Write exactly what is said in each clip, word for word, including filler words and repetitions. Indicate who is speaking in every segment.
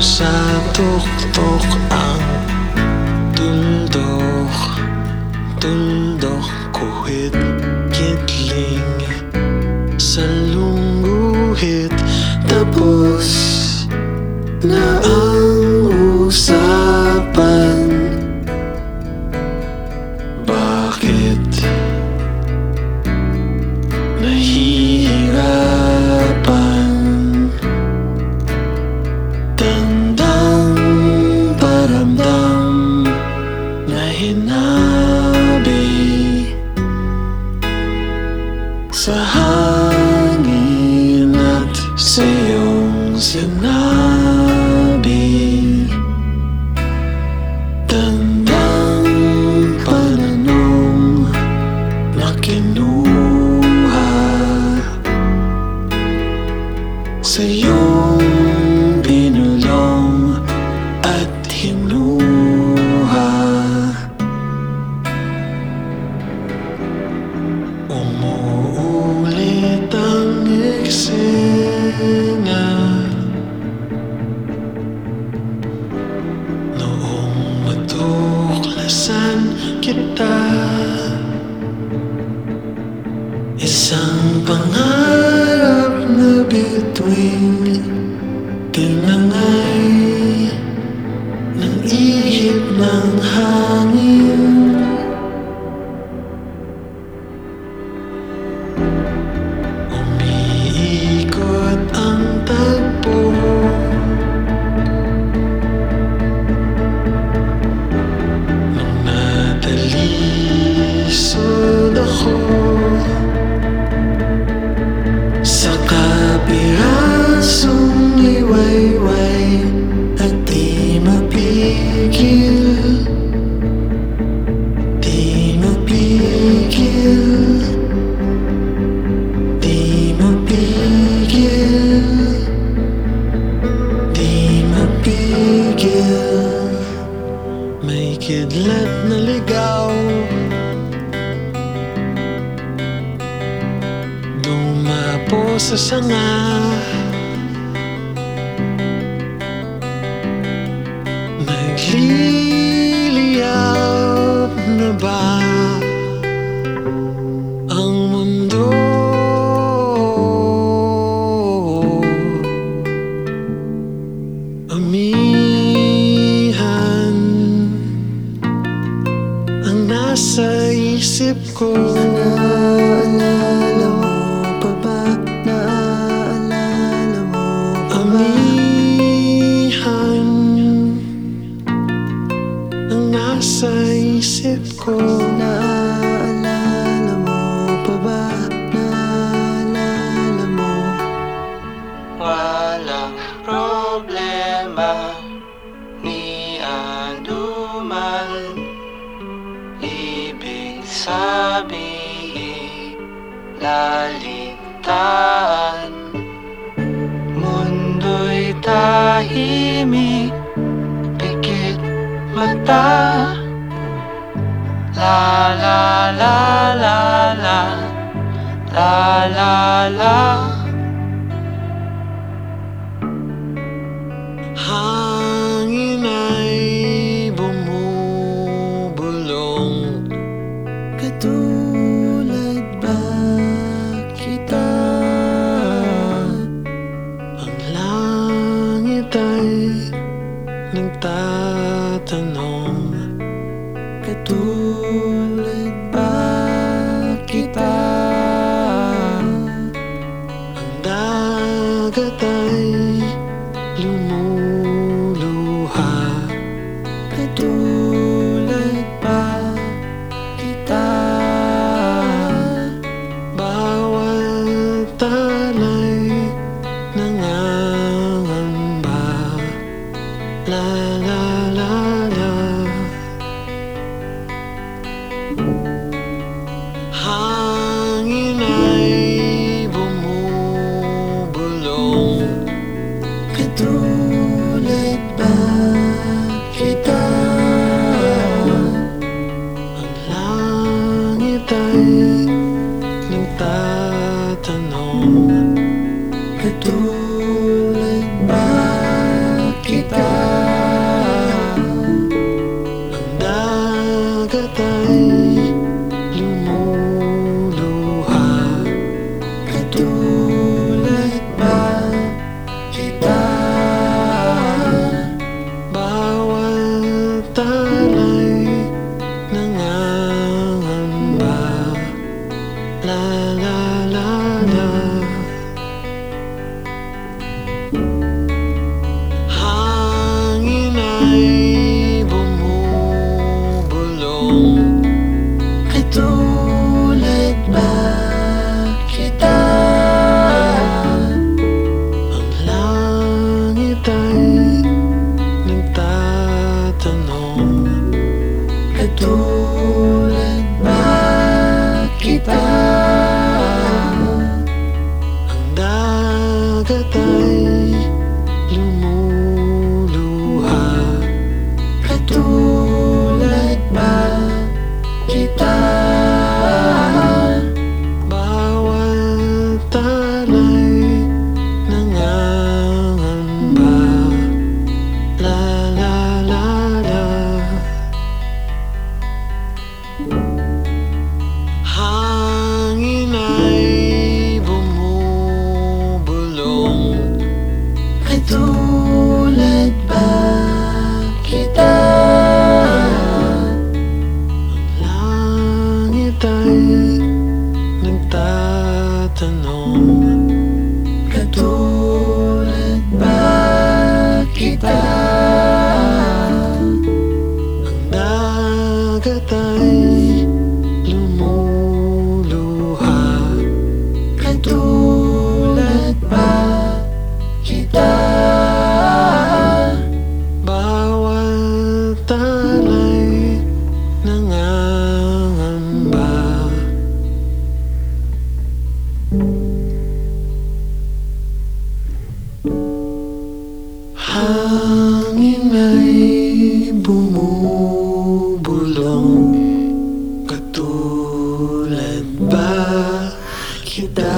Speaker 1: sa tuktok ang tuldok, tuldok kuhit kitling sa lungguhit. Tapos na ang usapan, bakit nahihirapan? Tandang paramdam na hinabi sa hangin at sa iyong sinabi. Tandang pananong na kinuha sa iyong binulong at hinuha. Umuulit ang eksena noong matuklasan kita. Isang pangarap na bituin, tinangay ng ihip ng hangin. Umiikot ang tagpo, nung natalisod ako sa kapirasong iwayway at di mapigil, di mapigil, di mapigil, di mapigil. May kidlat na ligaw, dumapo sa sanga, nagliliyab na ba ang mundo? Amihan ang nasa isip ko.
Speaker 2: Naaalala mo pa ba? Naaalala mo pa ba?
Speaker 1: Amihan ang nasa isip ko.
Speaker 2: Naaalala mo pa ba? Naaalala mo?
Speaker 3: Walang problema ni anuman, ibig sabihin lalitan. Mundo'y tahimik, pikit mata. La la la la la, la la la.
Speaker 1: Hangin ay bumubulong,
Speaker 2: Katulad ba kita?
Speaker 1: ang langit ay nagtatanong,
Speaker 2: Katulad ba kita?
Speaker 1: ang dagat ay lumuluha.
Speaker 2: Katulad ba kita?
Speaker 1: Bawat talay nangangamba. La la la la. Hangin ay bumubulong,
Speaker 2: Katulad ba kita?
Speaker 1: dagat ay lumuluha.
Speaker 2: Katulad ba kita?
Speaker 1: Bawat talay nangangamba. La la la la. Hangin ay bumubulong.
Speaker 2: Katulad ba kita?
Speaker 1: Ang langit ay nagtatanong.
Speaker 2: Katulad ba kita?
Speaker 1: Ang dagat ay lumuluha.
Speaker 2: Katulad ba kita?
Speaker 1: Bawat talay nangangamba. La la la la. Hangin ay bumubulong.
Speaker 2: Katulad ba kita?
Speaker 1: Langit ay nagtatanong.
Speaker 2: Katulad ba kita?
Speaker 1: Ang dagat ay lumuluha.
Speaker 2: Katulad ba kita?
Speaker 1: Bawat talay nangangamba. Hangin ay bumubulong. Katulad ba kita?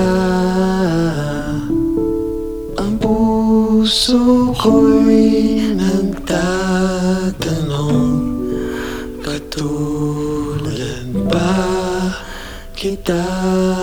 Speaker 1: Ang puso ko'y nagtatanong. Katulad ba kita?